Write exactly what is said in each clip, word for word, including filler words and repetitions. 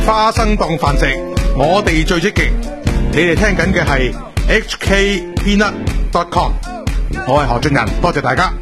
花生當飯食，我哋最積極。你哋聽緊嘅係 H K Peanut dot com， 我係何俊仁，多謝大家。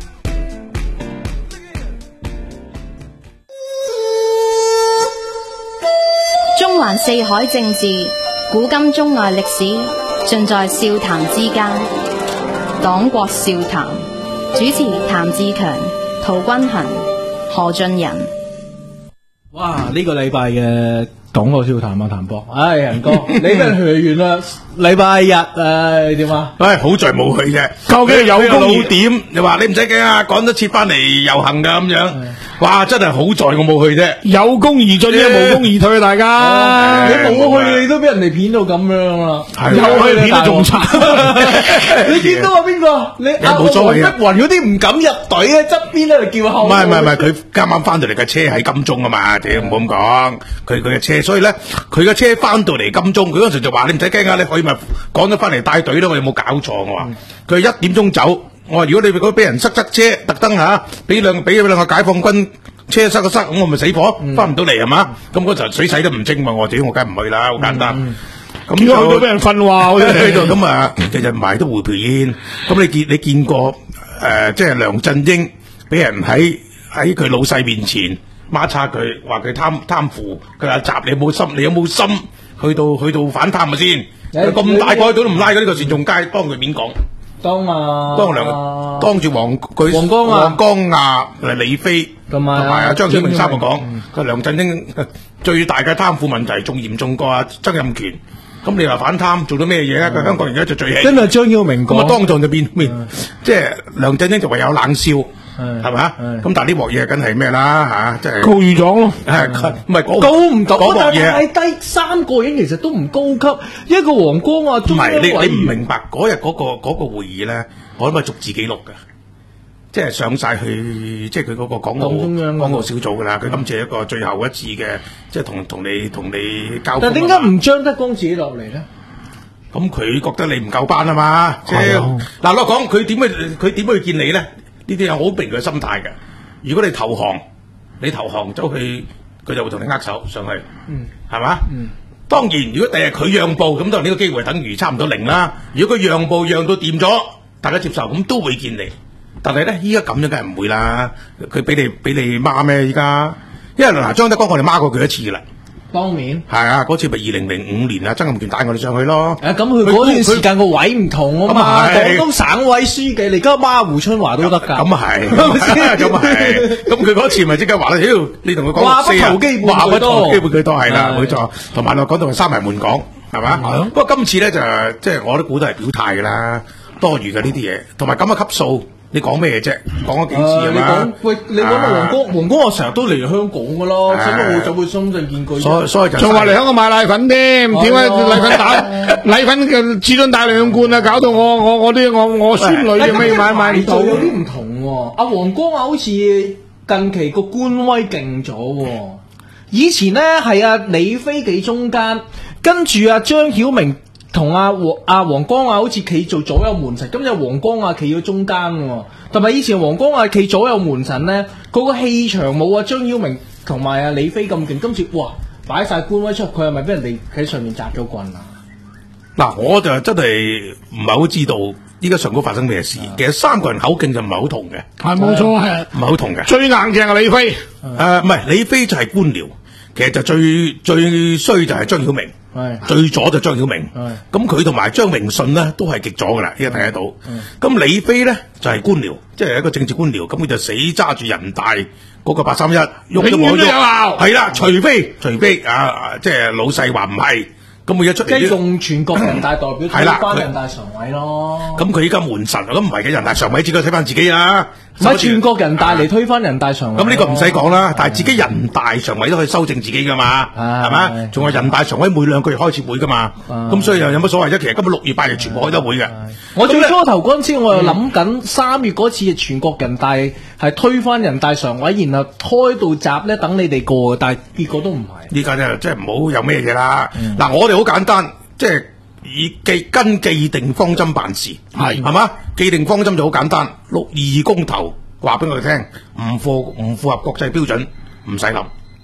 中環四海政治，古今中外歷史，盡在笑談之間。黨國笑談，主持譚志強、陶君衡、何俊仁。 哇！呢、這個禮拜嘅黨國笑談啊，譚博，唉，仁哥，你俾人去完啦，禮拜日誒點啊？ 唉，好在冇去啫。究竟有個老點，你話你唔使驚啊，趕得切翻嚟遊行噶咁樣。哇！真係好在我冇去啫， 有功而進啫，無功而退，大家。 你冇去，你都俾人哋騙到咁樣啦。 有去你都仲慘。 你見到啊邊個？你阿黃碧雲嗰啲唔敢入隊啊，側邊喺度叫後。 唔係唔係唔係，佢啱啱翻到嚟嘅車喺金鐘啊嘛，屌唔好咁講。佢佢嘅車，所以咧佢嘅車翻到嚟金鐘，佢嗰時就話你唔使驚啊，你可以咪趕咗翻嚟帶隊咯。我有冇搞錯？我話佢一點鐘走。我話如果你嗰俾人塞塞車，特登吓俾兩俾兩個解放軍車塞個塞，咁我咪死火，翻唔到嚟係嘛？咁嗰時候水洗都唔清嘛，我屌我梗係唔去啦，好簡單。咁點解去到俾人訓話？ 喺度咁啊，日日埋都回條煙。咁你見你見過誒，即係梁振英俾人喺喺佢老細面前孖叉佢，話佢貪貪腐，佢話習你有冇心？你有冇心去到去到反貪啊先？咁大個都唔拉佢呢個善仲街，幫佢面講。 當啊， 當梁當住黃佢黃光黃光亞誒李飛同埋阿張曉明三個講，佢梁振英最大嘅貪腐問題仲嚴重過阿曾蔭權。咁你話反貪做到咩嘢咧？佢香港人而家就最氣。 真係張曉明講， 咁啊當場就變面，即係梁振英就唯有冷笑，係咪啊？咁但係呢鑊嘢梗係咩啦嚇？即係告預狀咯， 係唔係告唔到？ 嗰鑊嘢係低三個人其實都唔高級，一個黃光啊， 唔係你你唔明白嗰日嗰個嗰個會議咧，我諗係逐字記錄嘅。即係上晒去，即係佢嗰個港澳港澳小組噶啦。佢今次係一個最後一次嘅，即係同同你同你交。 但係點解唔張德江自己落嚟咧？ 咁佢覺得你唔夠班啊嘛。即係嗱，我講佢點去佢點去見你咧？呢啲有好明佢嘅心態嘅。如果你投降，你投降走去，佢就會同你握手上去，嗯，係嘛？嗯。當然，如果第日佢讓步，咁當然呢個機會等於差唔多零啦。如果佢讓步讓到掂咗，大家接受，咁都會見你。但係咧，依家咁樣梗係唔會啦。佢俾你俾你孖咩？依家，因為嗱，張德江我哋孖過佢一次啦。 當面係啊，嗰次咪二零零五年啊，曾蔭權帶我哋上去咯。 誒、啊，咁佢嗰段時間個位唔同啊嘛。廣東省委書記，你而家孖胡春華都得㗎。 咁啊係，咁啊係。咁佢嗰次咪即刻話啦，屌你同佢講話不投機半句多， 基本佢都係啦，冇錯。同埋我講到係閂埋門講，係嘛？不過今次咧就即係我都估都係表態㗎啦，多餘嘅呢啲嘢，同埋咁嘅級數。你講咩啫？講咗幾次啊嘛？ 喂，你講到黃光，黃光我成日都嚟香港噶咯，使乜我走去深圳見佢？ 所所以就仲話嚟香港買奶粉添，點解奶粉打奶粉嘅至尊打兩罐啊？搞到我我我啲我我孫女做咩買買唔到？ 有啲唔同喎，阿黃光啊，好似近期個官威勁咗喎。以前咧係阿李飛企中間，跟住阿張曉明。同阿黃阿黃光亞好似企做左右門神，今日黃光亞企咗中間喎，同埋以前黃光亞企左右門神咧，佢個氣場冇啊張曉明同埋阿李飛咁勁，今次哇擺晒官威出，佢係咪俾人哋喺上面擲咗棍啊？ 嗱，我就真係唔係好知道依家上高發生咩事。其實三個人口徑就唔係好同嘅， 係冇錯係， 唔係好同嘅。 最硬淨係李飛，誒唔係李飛就係官僚，其實就最最衰就係張曉明。最左就張曉明，咁佢同埋張明信呢都係極左噶啦，依家睇得到。咁李飛呢就係、是、官僚，即係一個政治官僚，咁佢就死揸住人大嗰個八三一，喐都冇喐，係啦，除非除非啊，即係老細話唔係。咁佢一出嚟， 即係用全國人大代表推翻人大常委咯。 咁佢依家門神，咁唔係嘅人大常委自己睇翻自己啦。 唔係全國人大嚟推翻人大常委。 咁呢個唔使講啦，但係自己人大常委都可以修正自己噶嘛，係咪？仲係人大常委每兩個月開次會噶嘛。咁所以又有乜所謂啫？其實根本六月八月全部開得會嘅。 我最初頭嗰陣時，我又諗緊三月嗰次全國人大係推翻人大常委，然後開到閘咧等你哋過，但係結果都唔係。 呢家就即係唔好有咩嘢啦。嗱、嗯，我哋好簡單，即係以既跟既定方針辦事，係係嘛？既定方針就好簡單，六二公投話俾我哋聽，唔符唔符合國際標準，唔使諗。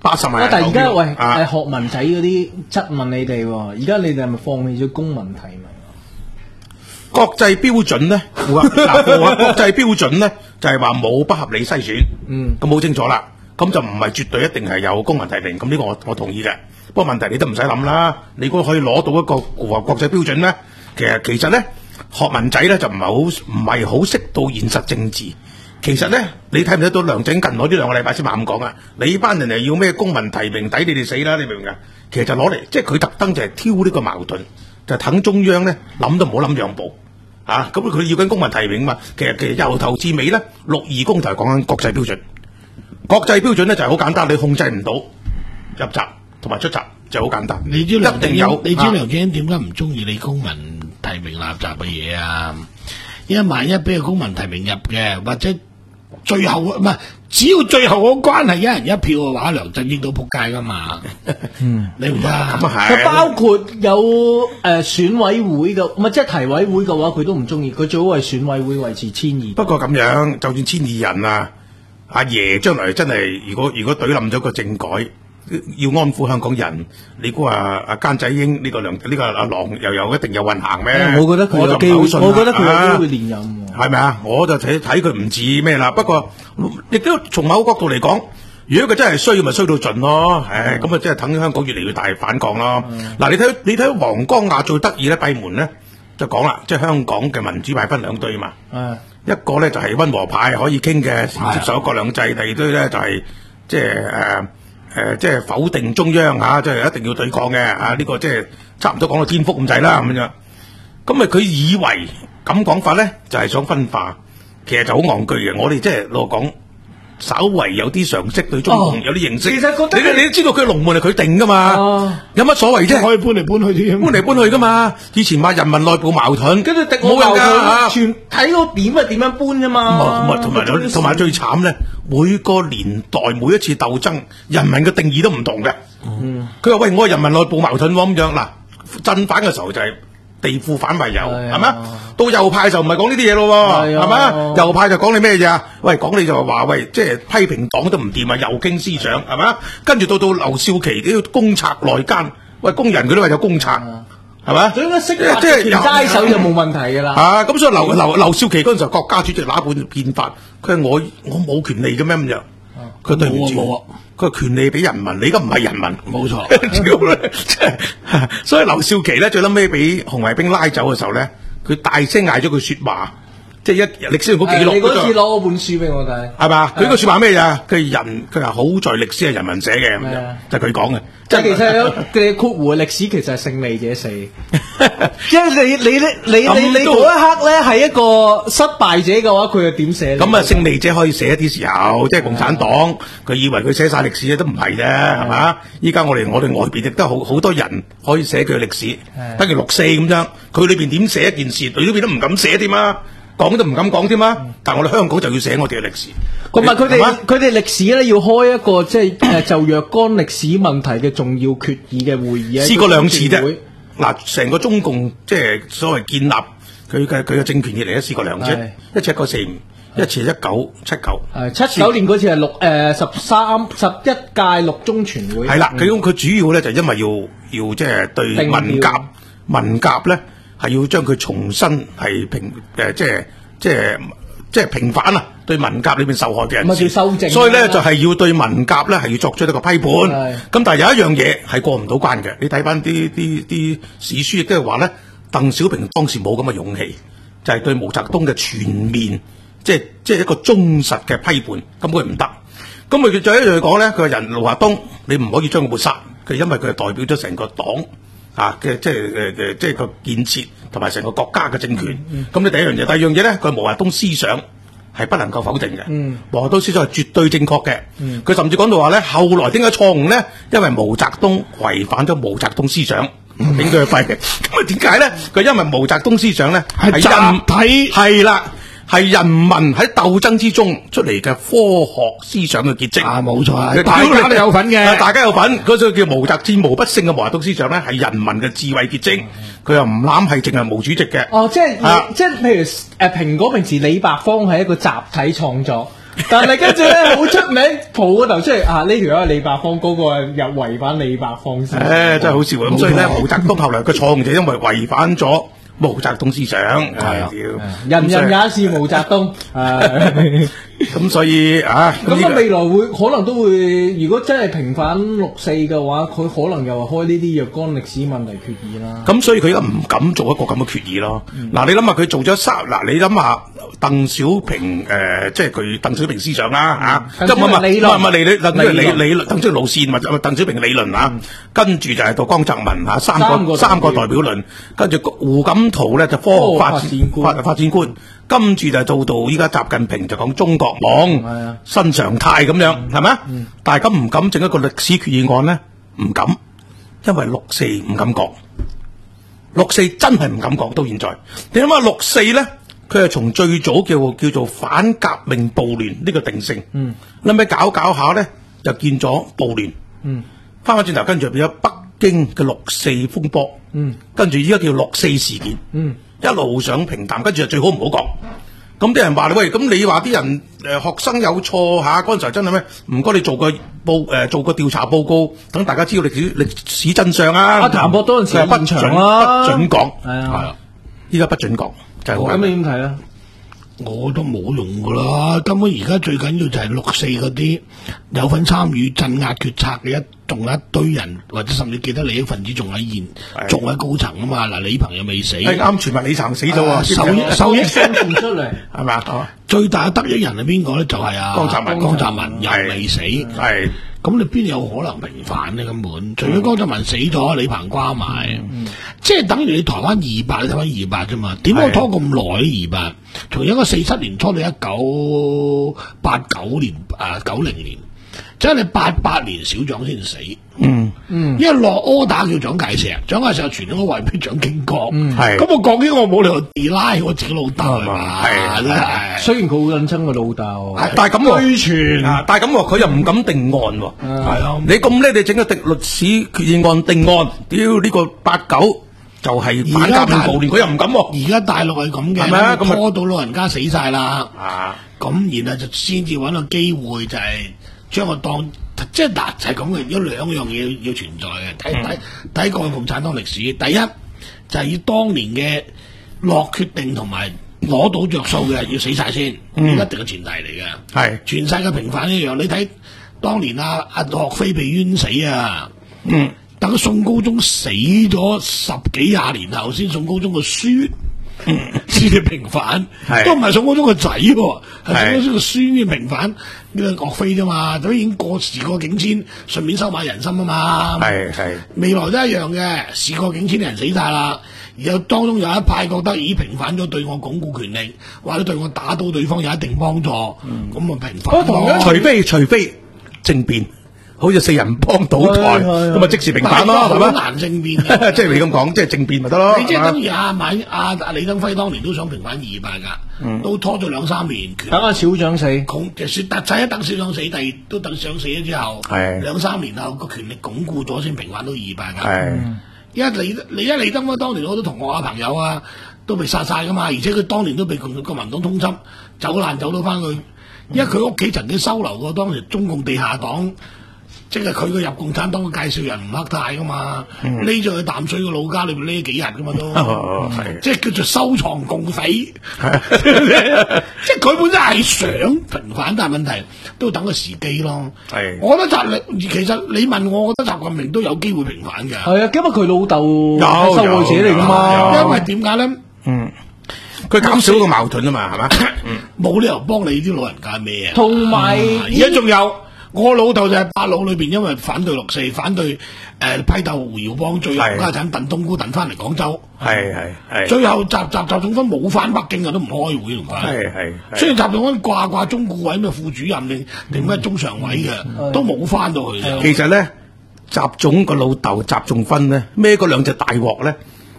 八十萬人投票。 但係而家喂， 啊誒學文仔嗰啲質問你哋喎，而家你哋係咪放棄咗公民提名？ 國際標準咧，嗱，國際標準咧就係話冇不合理篩選， 嗯， 咁好清楚啦。咁就唔係絕對一定係有公民提名，咁呢個我我同意嘅。不過問題你都唔使諗啦，你如果可以攞到一個符合國際標準咧，其實其實咧學文仔咧就唔係好唔係好識到現實政治。其實咧，你睇唔睇到梁振英近來呢兩個禮拜先猛咁講啊？你班人係要咩公民提名，抵你哋死啦！你明唔明啊？其實就攞嚟，即係佢特登就係挑呢個矛盾，就等中央咧諗都唔好諗讓步啊！咁佢要緊公民提名嘛，其實其實由頭至尾咧，六二公投係講緊國際標準。國際標準咧就係好簡單，你控制唔到入閘同埋出閘就好簡單。 你知梁一定有， 你知梁振英點解唔中意你公民提名立閘嘅嘢啊？因為萬一俾個公民提名入嘅，或者最後唔係，只要最後嗰關係一人一票嘅話，梁振英都仆街噶嘛。嗯，你唔得咁啊係。 佢包括有誒、呃、選委會嘅，唔係即係提委會嘅話，佢都唔中意。佢最好係選委會維持千二。 不過咁樣，就算千二人啊，阿爺將來真係如果如果懟冧咗個政改，要安撫香港人，你估話阿奸仔英呢個梁呢、呢個阿郎又有一定有運行咩？ 我覺得佢有機會， 我就唔係好信我覺得佢有機會啊連任。 係咪啊？我就睇睇佢唔似咩啦。不過亦都從某角度嚟講，如果佢真係衰，咪衰到盡咯。唉，咁啊，即係等香港越嚟越大反抗咯。嗱，你睇你睇黃光亞最得意咧，閉門咧就講啦，即係香港嘅民主派分兩堆嘛。 係一個咧就係溫和派可以傾嘅，接受一國兩制；第二堆咧就係即係誒誒，即係否定中央嚇，即係一定要對抗嘅啊！呢個即係差唔多講到天福咁滯啦咁樣。咁咪佢以為咁講法咧，就係想分化，其實就好戇居嘅。我哋即係攞講，稍為有啲常識對中共有啲認識， 其實覺得你你都知道佢龍門係佢定噶嘛， 哦有乜所謂啫？ 可以搬嚟搬去添， 搬嚟搬去噶嘛。以前話人民內部矛盾， 跟住敵冇人我矛盾， 㗎。 全睇到點係點樣搬啫嘛。 同埋同埋同埋最慘咧，每個年代每一次鬥爭，人民嘅定義都唔同嘅。佢話、喂，我係人民內部矛盾喎咁樣嗱，正反嘅時候就係地富反為右， 係啊係咪？到右派就唔係講呢啲嘢咯喎， 係啊係咪？右派就講你咩嘢啊？喂，講你就話喂，即係批評黨都唔掂啊，右傾思想係咪？跟住到到劉少奇呢個公賊內奸，喂，工人佢都話有公賊。係咪？ 總之識即係即係權齋手就冇問題㗎啦。 啊，咁所以劉劉劉少奇嗰陣時候，國家主席拿本憲法，佢話我我冇權利嘅咩咁樣？佢對唔住， 冇啊冇啊佢話權利俾人民，你而家唔係人民， 冇錯。 屌啦即係所以劉少奇咧，最撚尾俾紅衛兵拉走嘅時候咧，佢大聲嗌咗句説話，即係一歷史嗰記錄你嗰次嗰度攞嗰本書俾我睇， 係嘛？佢個説話咩呀？佢人佢話好在歷史係人民寫嘅，咁樣係啊就係佢講嘅。 即係其實有嘅括弧歷史其實係勝利者死，即係你你你你你你嗰一刻咧係一個失敗者嘅話，佢又點寫？ 咁啊，勝利者可以寫一啲時候，即係共產黨，佢以為佢寫晒歷史都唔係啫，係嘛？依家我哋我哋外邊亦都好好多人可以寫佢嘅歷史，等於六四咁樣，佢裏邊點寫一件事，佢裏邊都唔敢寫添啊，講都唔敢講添啊。但係我哋香港就要寫我哋嘅歷史。 同埋佢哋係嘛佢哋歷史咧要開一個即係誒就若干歷史問題嘅重要決議嘅會議啊， 試過兩次啫會。 嗱，成個中共即係所謂建立佢嘅佢嘅政權以嚟咧，試過兩次係， 一次一九四五，一次一九七九。 係七九年嗰次係六誒十三十一屆六中全會。 係啦，佢咁佢主要咧就因為要要即係對定文革調文革咧係要將佢重新係平誒即係即係即係平反啊！對文革裏邊受害嘅人咁啊士， 要修正啊所以咧就係要對文革咧係要作出一個批判。 係咁但係有一樣嘢係過唔到關嘅，你睇翻啲啲啲史書亦都係話咧，鄧小平當時冇咁嘅勇氣，就係、對毛澤東嘅全面，即係即係一個忠實嘅批判，根本唔得。咁佢再一樣講咧，佢話人毛澤東，你唔可以將佢抹殺，佢因為佢係代表咗成個黨啊嘅即係誒誒即係個建設同埋成個國家嘅政權。咁你、第一樣嘢，第二樣嘢咧，佢毛澤東思想係不能夠否定嘅。 嗯毛澤東思想係絕對正確嘅。佢、甚至講到話咧，後來點解錯誤咧？因為毛澤東違反咗毛澤東思想，頂佢肺嘅。咁啊點解咧？佢因為毛澤東思想咧係集體係啦。係人民喺鬥爭之中出嚟嘅科學思想嘅結晶啊冇錯啊佢大家都有份嘅啊大家有份。嗰個叫毛澤戰無不勝嘅毛澤東思想咧，係人民嘅智慧結晶。佢又唔攬係淨係毛主席嘅。 哦，即係、 啊即係譬如誒蘋果平時李白方係一個集體創作， 但係跟住咧好出名，蒲個頭出嚟啊！呢條友係李白芳，嗰、那個又違反李白芳先。 誒，真係好笑啊！咁所以咧，毛澤東後來嘅錯誤就因為違反咗毛澤東思想，係啊， 人人也是毛澤東，係咁所以啊， 咁啊未來會可能都會，如果真係平反六四嘅話，佢可能又係開呢啲若干歷史問題決議啦。 咁所以佢而家唔敢做一個咁嘅決議咯。嗱、嗯，你諗下佢做咗三，嗱你諗下鄧小平誒、呃，即係佢鄧小平思想啦嚇，即係唔係理論，唔係理理理理理論，鄧小平路線或者鄧小平嘅理論嚇，跟住就係到江澤民嚇三個三個代表論，跟住胡錦濤咧就科學發展發發展觀。跟住就做到依家習近平就講中國夢新常態咁樣，係咪？大家唔敢整一個歷史決議案呢？唔敢，因為六四唔敢講，六四真係唔敢講到現在。你諗下六四呢？佢係從最早叫叫做反革命暴亂呢個定性，嗯，諗起搞搞下呢，就見咗暴亂，嗯，翻返轉頭跟住變咗北京嘅六四風波，嗯，跟住依家叫六四事件，嗯。一路想平淡，跟住就最好唔好講。咁啲人話你喂，咁你話啲人誒、呃、學生有錯嚇，嗰陣時真係咩？唔該你做個報誒、呃、做個調查報告，等大家知道歷史歷史真相啊！ 阿譚博嗰陣時不準不準講，係啊，依家不準講，就係咁。 咁你點睇啊？ 我都冇用噶啦，根本而家最緊要就係六四嗰啲有份參與鎮壓決策嘅一，仲有一堆人，或者甚至記得利益分子仲喺現，仲喺高層啊嘛。嗱，李鵬又未死， 係啱，全民李鵬死咗喎， 受益受益生存出嚟係咪啊？ 最大嘅得益人係邊個咧？就係啊江澤民， 江澤民又未死，係咁你邊有可能平反呢？根本除咗江澤民死咗，李鵬瓜埋，嗯、即係等於你台灣二八，你睇翻二八啫嘛？點解拖咁耐咧？二八從一個四七年拖到一九八九年啊九零年，即係你八八年小蔣先死。嗯嗯，因為落柯打叫蔣介石，蔣介石傳咗個位俾蔣經國，係咁、嗯、我講啲我冇理由地拉我自己老豆係嘛，係真係。雖然佢好撚憎個老豆， 但係咁喎，啊，但係咁喎，佢又唔敢定案喎，係啊，你咁叻，你整個歷歷史決議案定案，屌呢個八九就係反革命暴亂，佢又唔敢喎。 而家大陸係咁嘅，係咪啊？咁拖到老人家死晒啦，啊，咁然後就先至揾個機會就係將個當。即係嗱，就係咁嘅，有兩樣嘢要存在嘅。睇睇睇過共產黨歷史，第一就係、是、以當年嘅落決定同埋攞到着數嘅要死晒先，嗯、一定嘅前提嚟嘅。係全世界平反一樣，你睇當年阿阿岳飛被冤死啊，嗯，等宋高宗死咗十幾廿年後，先宋高宗個孫先至平反，都唔係宋高宗個仔，係宋高宗個孫先平反呢個岳飛啫嘛，都已經過時過境遷，順便收買人心啊嘛。係係未來都一樣嘅，時過境遷啲人死晒啦，然後當中有一派覺得已平反咗，對我鞏固權力，或者對我打倒對方有一定幫助，咁啊、嗯、平反。 除非除非政變。好似四人幫倒台，咁咪即時平反咯，係咪？ 好難政變， 即係你咁講，即係政變咪得咯？ 你即係等於阿馬阿阿李登輝當年都想平反二八噶，嗯、都拖咗兩三年。 等阿小蔣死， 就算特仔一等小蔣死，第二都等上死咗之後，兩三年後個權力鞏固咗，先平反到二八噶。嗯、因為李李一李登輝當年好多同學啊朋友啊都被殺晒噶嘛，而且佢當年都被國民黨通緝，走難走到翻去，因為佢屋企曾經收留過當時中共地下黨。即係佢個入共產黨嘅介紹人吳克泰噶嘛，匿咗去淡水個老家裏邊匿幾日噶嘛都，哦、即係叫做收藏共匪。即係佢本身係想平反，但係問題都要等個時機咯。係，我覺得習力其實你問我，我覺得習近平都有機會平反嘅。係啊，因為佢老豆係受害者嚟噶嘛。因為點解咧？嗯， 佢減少個矛盾啊嘛，係嘛？ 冇理由幫你啲老人家咩啊？ 同埋而家仲有。我老豆就係八佬裏邊，因為反對六四，反對誒、呃、批鬥胡耀邦，最後家陣燉冬菇燉翻嚟廣州，係係係，最後習習習總分冇翻北京啊，都唔開會同佢，係係，雖然習總分掛掛中顧委咩副主任定定咩中常委嘅，嗯、都冇翻到去。 其實咧，習總個老豆習仲勳咧孭嗰兩隻大鑊咧，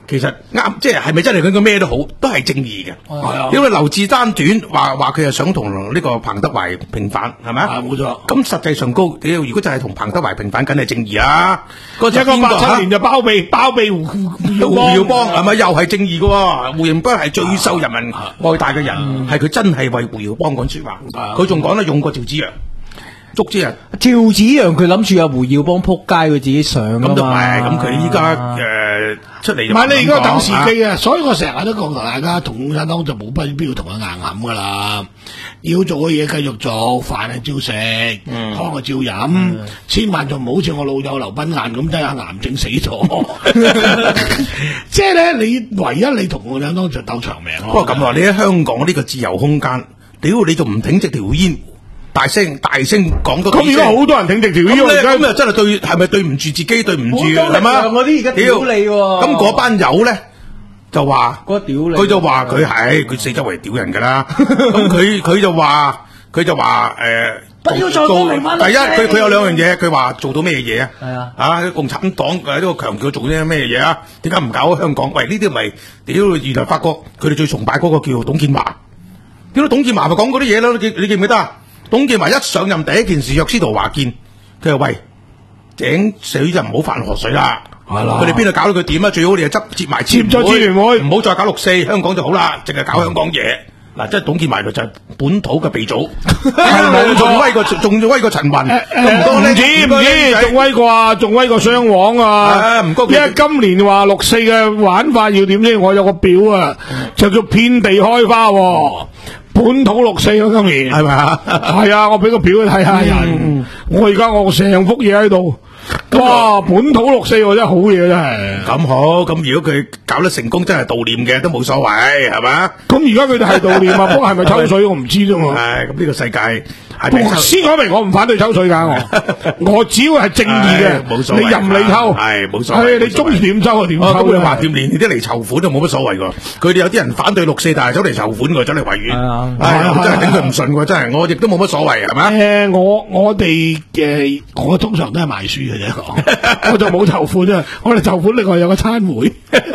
其實啱，即係係咪真係佢個咩都好，都係正義嘅。 係啊因為劉志丹短話話佢係想同呢個彭德懷平反，係咪啊冇錯咁實際上高，屌如果就係同彭德懷平反，梗係正義啊！嗰一個八七年就包庇包庇胡胡胡耀邦係咪又係正義嘅喎？胡耀邦係最受人民愛戴嘅人，係佢真係為胡耀邦講説話，佢仲講得勇過趙紫陽。捉之人， 趙紫陽佢諗住阿胡耀邦撲街，佢自己上㗎嘛咁就唔係，咁佢依家誒出嚟就唔係你而家等時啊機啊，所以我成日都講同大家同共產黨就冇必要同佢硬冚噶啦，要做嘅嘢繼續做，飯係照食，湯係照飲，千萬就唔好似我老友劉賓晏咁，真係癌症死咗。即係咧，你唯一你同共產黨就鬥長命咯。 不過咁話，你喺香港呢個自由空間，屌你就唔挺直條煙，大聲大聲講多幾聲。 咁而家好多人挺直條煙， 咁咧而家咁又真係對，係咪對唔住自己，對唔住好多係嘛？ 力量嗰啲而家屌你喎咁嗰班友咧就話， 嗰個屌你佢就話佢係佢四周圍屌人㗎啦。咁佢佢就話佢就話誒。 不要再做講明返第一，佢佢有兩樣嘢，佢話做到咩嘢啊？ 係啊啊！共產黨誒呢個強調做啲咩嘢啊？點解唔搞香港？喂，呢啲咪屌！原來發覺佢哋最崇拜嗰個叫董建華。屌，董建華咪講嗰啲嘢咯？你記你記唔記得啊？董建華一上任第一件事，約司徒華見佢話：喂，井水就唔好犯河水啦。 係啦佢哋邊度搞到佢點啊？最好你就執接埋接咗支聯會唔好再搞六四，香港就好啦，淨係搞香港嘢。嗱，即係董建華佢就係本土嘅鼻祖，冇仲威過仲威過陳雲，咁唔多呢唔止唔止，仲威過啊，仲威過雙黃啊！ 啊唔該因為今年話六四嘅玩法要點先？我有個表啊，就叫遍地開花喎，本土六四啊，今年係咪啊？ 係啊，我俾個表你睇下人，我而家我成幅嘢喺度。哇！本土六四喎真係好嘢真係。 咁好，咁如果佢搞得成功，真係悼念嘅都冇所謂，係嘛？ 咁而家佢哋係悼念啊，不過係咪抽水我唔知啫嘛。 唉，咁呢個世界係咪抽？ 先講明我唔反對抽水㗎，我我只要係正義嘅， 冇所謂， 你任你抽， 係冇所謂。 係你中意點抽就點抽。 咁你話掂連啲嚟籌款都冇乜所謂㗎。佢哋有啲人反對六四，但係走嚟籌款㗎，走嚟維園。 係啊係我真係頂佢唔順喎，真係我亦都冇乜所謂，係咪？ 誒，我我哋嘅我通常都係賣書嘅啫，講我就冇籌款啊。我哋籌款另外有個餐會，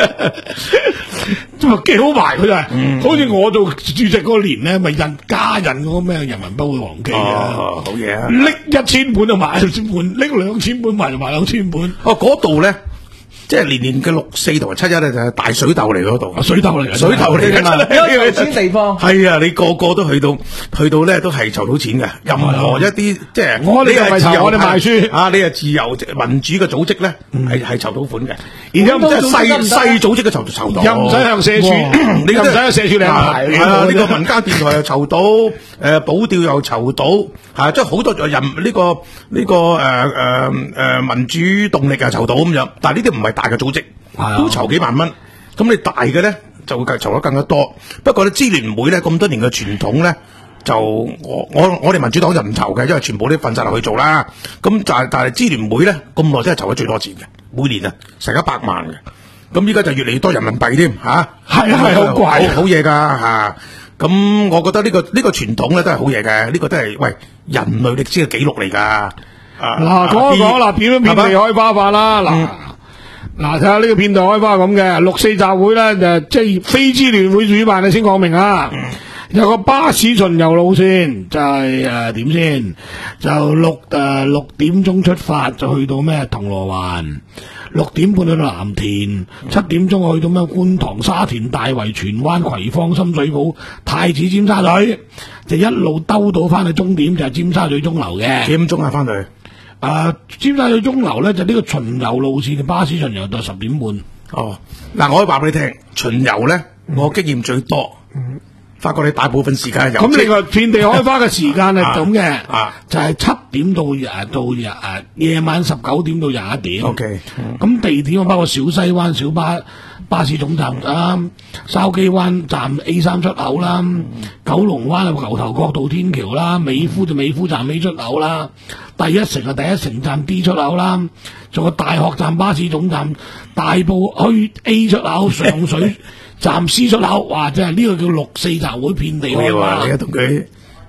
咁啊幾好賣佢就係，好似我做主席嗰年咧，咪印加印嗰個咩人民幣黃記啊， 哦，好嘢啊！ 拎一千本就賣一千本，拎兩千本賣就賣兩千本。 哦，嗰度咧。即係年年嘅六四同埋七一咧，就係大水竇嚟嗰度， 水竇嚟嘅， 水竇嚟嘅， 因為錢地方係啊！你個個都去到，去到咧都係籌到錢嘅。任何一啲即係我哋係自由， 我哋賣書啊！你係自由民主嘅組織咧，係係籌到款嘅。 而家即係細細組織嘅籌籌到， 又唔使向社署，你又唔使向社署領牌。 係啊！呢個民間電台又籌到，誒保釣又籌到，嚇！即係好多人呢個呢個誒誒誒民主動力又籌到咁樣。但係呢啲唔係大嘅組織，都籌幾萬蚊。咁你大嘅咧就會籌得更加多。不過咧，支聯會咧咁多年嘅傳統咧，就我我我哋民主黨就唔籌嘅，因為全部都瞓晒落去做啦。咁但係但係支聯會咧咁耐真係籌得最多錢嘅，每年啊成一百萬嘅。咁依家就越嚟越多人民幣添嚇， 係啊係好貴， 好嘢㗎嚇。咁我覺得呢個呢個傳統咧都係好嘢嘅，呢個都係喂人類歷史嘅記錄嚟㗎。 嗱，講一講嗱，片都遍地開花法啦。嗱嗱，睇下呢個遍地開花咁嘅六四集會咧，就即係非支聯會主辦，你先講明啊。有個巴士巡遊路線，就係誒點先？就六誒六點鐘出發，就去到咩銅鑼灣，六點半去到藍田，七點鐘去到咩觀塘、沙田、大圍、荃灣、葵芳、深水埗、太子、尖沙咀，就一路兜到翻去終點，就係尖沙咀鐘樓嘅。 幾點鐘啊？翻去？ 誒、呃，尖沙咀鐘樓咧就呢、是、個巡遊路線嘅巴士巡遊到十點半。 哦，嗱，我可以話俾你聽，巡遊咧，我經驗最多。嗯發覺你大部分時間係遊。 咁另外遍地開花嘅時間係咁嘅， 啊， 就係七點到誒到誒夜晚十九點到廿一點。 O K， 咁地點包括小西灣小巴巴士總站啦、筲箕灣站 A 三出口啦、嗯、九龍灣啊牛頭角道天橋啦、美孚就美孚站 A 出口啦、第一城啊第一城站 D 出口啦，仲有大學站巴士總站大埔墟 A 出口上水。站 C 出口，哇！真係呢個叫六四集會遍地開花。 你同佢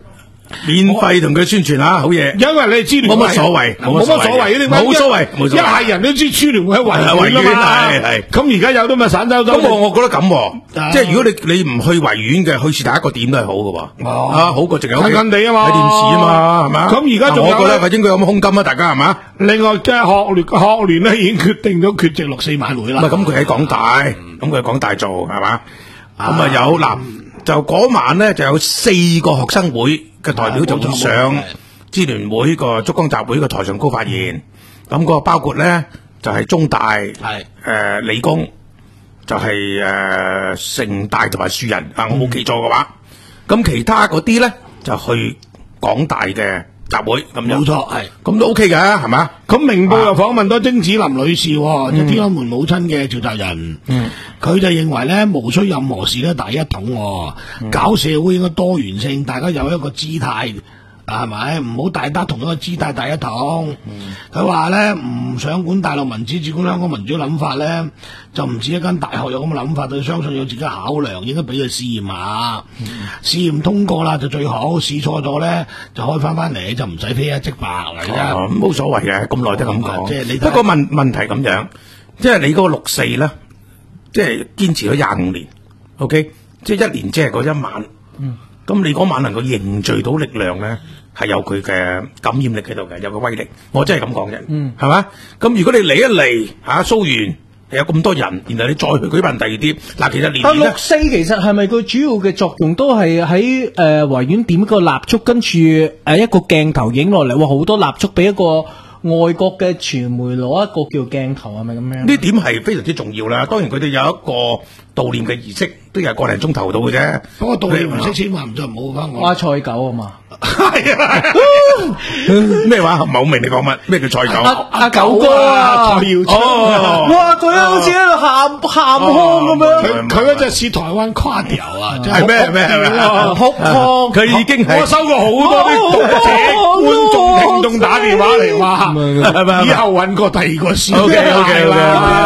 免費同佢宣傳啊，好嘢。 因為你知聯冇乜所謂， 冇乜所謂，你冇所謂，冇所謂。 一係人都知珠聯會喺維維園嘛， 係係。 咁而家有啲咪散州州。 咁我我覺得咁喎，即係如果你你唔去維園嘅，去是第一個點都係好嘅喎。啊，好過淨係近近地啊嘛， 喺電視啊嘛，係嘛？ 咁而家仲有我覺得佢應該有咁空金啊，大家係嘛？ 另外即係學聯學聯咧已經決定咗缺席六四晚會啦。 唔係咁，佢喺港大，咁佢喺港大做係嘛？咁啊有嗱，就嗰晚咧就有四個學生會嘅代表就會上支聯會個燭光集會個台上高發言。咁嗰個包括咧就係中大、誒理工，就係誒城大同埋樹人啊，我冇記錯嘅話。咁其他嗰啲咧就去港大嘅集會咁樣。 冇錯，係咁都 OK 嘅，係嘛？ 咁明報又訪問咗甄子林女士，即係天安門母親嘅召集人。佢就認為咧，無需任何事咧大一統，搞社會應該多元性，大家有一個姿態。係咪唔好大家同一個姿態大一統？佢話咧唔想管大陸民主，只管香港民主諗法咧，就唔似一間大學有咁嘅諗法，佢相信有自己考量，應該俾佢試驗下。嗯、試驗通過啦就最好，試錯咗咧就可以翻翻嚟，就唔使非一即白嚟啫。冇、 哦、所謂嘅，咁耐都咁講。 即係你不過問問題咁樣，即係你嗰個六四咧，即係堅持咗廿五年 ，OK， 即係一年即係嗰一晚。嗯咁你嗰晚能夠凝聚到力量咧，係有佢嘅感染力喺度嘅，有個威力。我真係咁講嘅，嗯，係嘛？咁如果你嚟一嚟嚇蘇園有咁多人，然後你再去舉辦第二啲，嗱，其實年但六四其實係咪佢主要嘅作用都係喺誒維園點個蠟燭，跟住誒一個鏡頭影落嚟，哇好多蠟燭俾一個外國嘅傳媒攞一個叫鏡頭，係咪咁樣？ 呢點係非常之重要啦。當然佢哋有一個悼念嘅儀式，都係個零鐘頭到嘅啫。 嗰個悼念儀式千萬唔再唔好翻我。 哇賽狗啊嘛， 係啊，咩話？唔係好明你講乜？咩叫賽狗？ 阿阿狗哥啊， 蔡耀昌。 哦， 哇佢好似喺度喊喊腔咁樣。 佢佢嗰隻似台灣跨條啊， 係咩咩係咪？ 哭腔。 佢已經係我收過好多啲讀者、觀眾、聽眾打電話嚟話。係咪？以後揾個第二個先。 O K O K O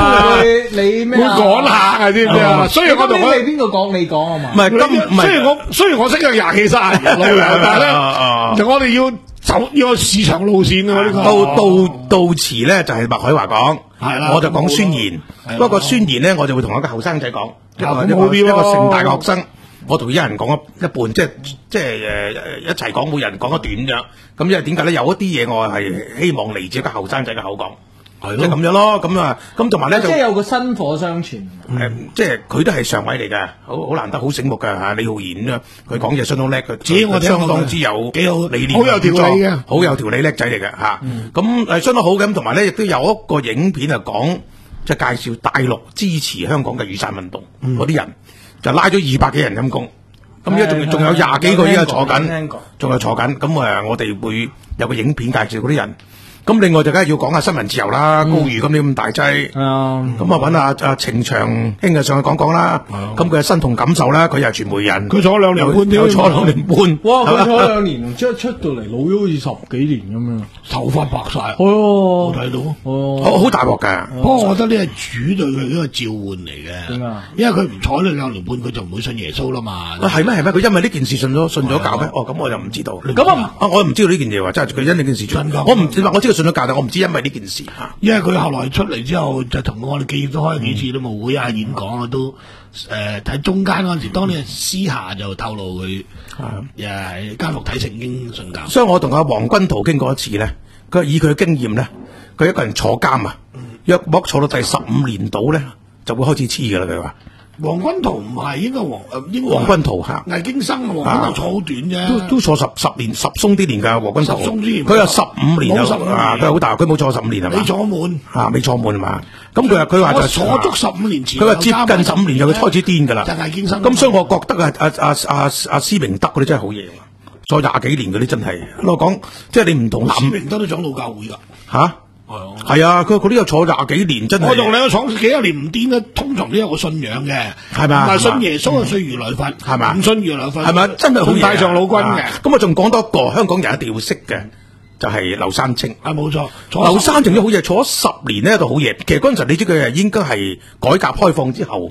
K。你咩？ 會講下啊，知唔知啊？所以我同佢邊個講你講啊嘛？ 唔係今， 雖然我雖然我識咗廿幾卅年老友，但係咧，我哋要走呢個市場路線啊！呢個到到到詞咧就係麥海華講， 係啦， 我就講宣言。不過宣言咧，我就會同一個後生仔講，一個一個一個城大嘅學生。我同一人講一一半，即係即係誒一齊講，每人講一段啫。咁因為點解咧？有一啲嘢我係希望嚟自一個後生仔嘅口講，係即係咁樣咯。咁啊，咁同埋咧就即係有個薪火相傳。 誒，即係佢都係上位嚟嘅，好好難得，好醒目嘅嚇。李浩然啊，佢講嘢相當叻，佢自己我相當之有幾好理念， 好有條理嘅， 好有條理叻仔嚟嘅嚇。咁誒相當好嘅，咁同埋咧亦都有一個影片係講即係介紹大陸支持香港嘅雨傘運動嗰啲人。就拉咗二百幾人陰公，咁而家仲仲有廿幾個依家坐緊，仲有坐緊，咁誒我哋會有個影片介紹嗰啲人。咁另外就梗係要講下新聞自由啦，高瑜咁啲咁大劑，咁啊揾阿阿程長興啊上去講講啦。咁佢嘅身同感受啦，佢又係傳媒人， 佢坐兩年半， 有坐兩年半。 哇！佢坐兩年，即係出到嚟老咗好似十幾年咁樣， 頭髮白晒。 哦， 睇到， 哦， 好好大鑊㗎。 不過我覺得呢係主對佢呢個召喚嚟嘅。 點啊？ 因為佢唔坐呢兩年半，佢就唔會信耶穌啦嘛。 係咩係咩？佢因為呢件事信咗信咗教咩？哦，咁我就唔知道。 咁啊， 我唔知道呢件嘢話，真係佢因呢件事信。我唔我知道信咗教，但我唔知因為呢件事嚇。因為佢後來出嚟之後，就同我哋記者都開幾次都冇會啊演講啊都誒睇中間嗰陣時，當年私下就透露佢誒喺監獄睇聖經信教。 所以我同阿黃君濤傾過一次咧，佢以佢嘅經驗咧，佢一個人坐監啊，約莫坐到第十五年度咧，就會開始黐㗎啦。佢話。 黃君濤唔係應該黃誒，應該黃君濤嚇， 魏京生黃君濤坐好短啫， 都都坐十十年十鬆啲年㗎。黃君濤， 十鬆啲年， 佢有十五年有啊，佢好大，佢冇坐十五年係嘛？ 未坐滿嚇，未坐滿係嘛？咁佢話佢話就坐足十五年前， 佢話接近十五年就佢開始癲㗎啦。 就魏京生， 咁所以我覺得啊啊啊啊啊施明德嗰啲真係好嘢，坐廿幾年嗰啲真係。我講即係你唔同施明德都長老教會㗎嚇。係啊，佢嗰啲又坐廿幾年，真係。 我同你講幾多年唔癲咧，通常都有個信仰嘅， 係咪？ 唔係信耶穌，係信如來佛， 係咪？ 唔信如來佛， 係咪？真係好嘢。 太上老君嘅。 咁我仲講多一個香港人一定要識嘅，就係劉山清。 啊，冇錯， 劉山清都好嘢，坐咗十年呢，都好嘢。其實嗰陣時你知佢係應該係改革開放之後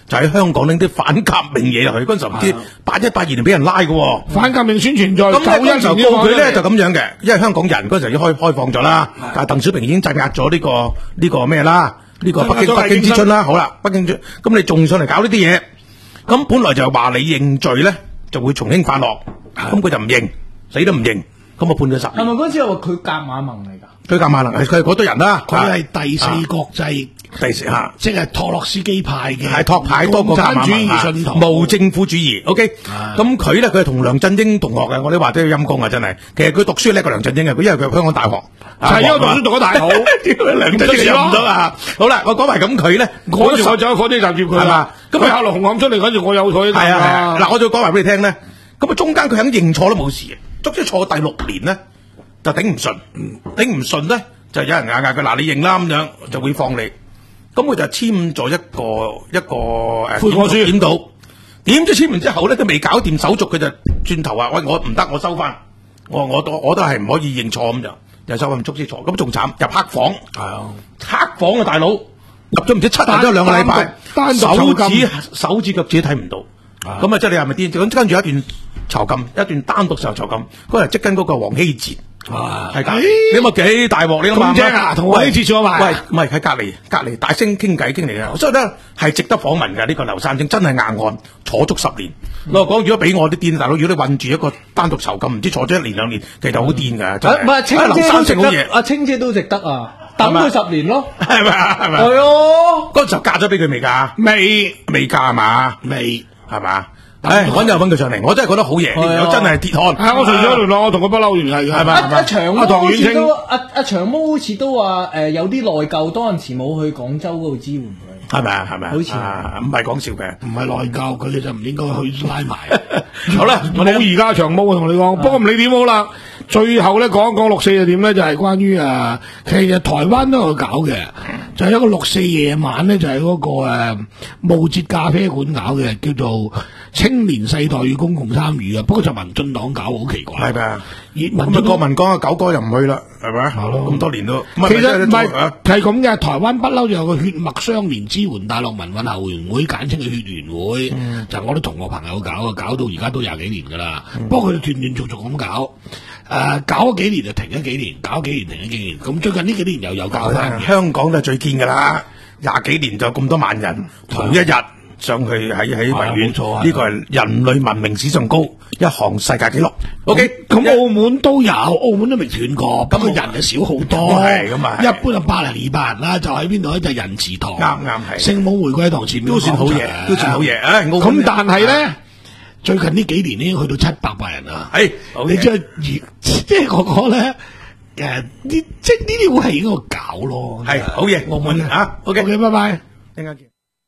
就喺香港拎啲反革命嘢入去，嗰陣時唔知八一八二年俾人拉嘅， 反革命宣傳在咁咧嗰陣時候九一年告佢咧就咁樣嘅，因為香港人嗰陣時已經開開放咗啦，但係鄧小平已經鎮壓咗呢個呢個咩啦，呢個北京北京之春啦，好啦，北京之咁你仲上嚟搞呢啲嘢，咁本來就話你認罪咧就會從輕發落，咁佢就唔認，死都唔認，咁我判咗十係咪年。 嗰陣時話佢夾馬盟嚟㗎？ 佢夾萬能，佢係嗰堆人啦， 佢係第四國際， 第四嚇。 即係托洛斯基派嘅， 係托派多過共產主夾萬義信徒， 無政府主義。OK，咁佢咧佢係同梁振英同學嘅，我哋話都陰公啊，真係。其實佢讀書叻過梁振英嘅，佢因為佢香港大學， 係因為讀書讀得大好， 梁振英入唔到啊。好啦，我講埋咁佢咧， 嗰時我走喺火車站接佢係嘛啦。咁佢後來紅磡出嚟嗰陣，我有佢。 係啊係啊。嗱，我再講埋俾你聽咧，咁啊中間佢肯認錯都冇事，足足坐第六年咧就頂唔順，頂唔順咧就有人嗌嗌佢嗱你認啦咁樣就會放你。咁佢就簽咗一個一個誒悔過書點到，點咗簽完之後咧都未搞掂手續，佢就轉頭話：喂，我唔得，我收翻，我我都我都係唔可以認錯咁就，又收翻足之錯，咁仲慘入黑房， 係啊， 黑房嘅大佬入咗唔知七日都兩個禮拜， 單獨手囚禁指手指腳趾睇唔到，咁啊即係你係咪癲？咁跟住一段囚禁，一段單獨受囚禁，嗰日即跟嗰個黃希哲。 哇， 係㗎，你諗下幾大鑊？你諗下咁正啊同我呢次坐埋喂，唔係喺隔離，隔離大聲傾偈傾嚟嘅，所以咧係值得訪問㗎。呢個劉山正真係硬漢，坐足十年。我講如果俾我啲癲大佬，如果你韞住一個單獨囚禁，唔知坐咗一年兩年，其實好癲㗎。真係唔係青啊劉姐都值山正好嘢得，，阿青姐都值得啊！等佢十年咯， 係咪啊？係咪啊？ 係啊， 嗰陣時候嫁咗俾佢未㗎？ 未未嫁係嘛？ 未。 係嘛？唉，揾又揾佢上嚟，我真係覺得好嘢，呢條友真係鐵漢。 係我除咗聯絡，我同佢不嬲聯繫嘅， 係咪阿阿長毛阿唐遠清好似都阿阿長毛好似都話誒有啲內疚，當陣時冇去廣州嗰度支援佢。 係咪啊？係咪啊？ 好似係啊唔係講笑嘅。 唔係內疚，佢哋就唔應該去拉埋。 好啦，我哋冇而家長毛啊，同你講。不過唔理點好啦，最後咧講一講六四係點咧，就係關於啊，其實台灣都有搞嘅，就係一個六四夜晚咧，就係嗰個誒霧節咖啡館搞嘅，叫做青年世代與公共參與啊。不過就民進黨搞，好奇怪。 係咪啊？ 而民咁啊， 進國民黨啊，九哥又唔去啦，係咪啊？ 係咯咁多年都， 其實唔係啊係咁嘅，台灣不嬲就有個血脈相連支援大陸民運後援會，簡稱嘅血聯會， 嗯就我啲同學朋友搞啊，搞到而家都廿幾年噶啦。不過佢哋斷斷續續咁搞，誒、搞咗幾年就停咗幾年，搞幾年停咗幾年。咁最近呢幾年又有搞翻嘅。 香港都係最堅噶啦，廿幾年就咁多萬人，同一日上去喺喺維係啊冇錯啊園，呢個係人類文明史上高一項世界紀錄。O K， 咁澳門都有，澳門都未斷過，不過人就少好多。 係咁啊係一般就百零二百人啦，就喺邊度咧？就仁慈堂， 啱啱係聖母玫瑰堂前面都算好廣場嘢，都算好嘢。唉，澳門咁但係咧，最近呢幾年已經去到七百萬人啦。 係好嘢你即係即係我講咧，誒，呢即係呢啲會係應該搞咯。 係好嘢，澳門啊，O K， OK，拜拜。 陣間見。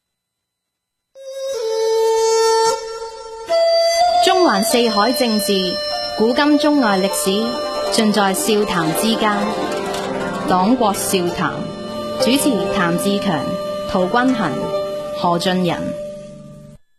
中環四海政治，古今中外歷史，盡在笑談之間。黨國笑談，主持譚志強、陶君行、何俊仁。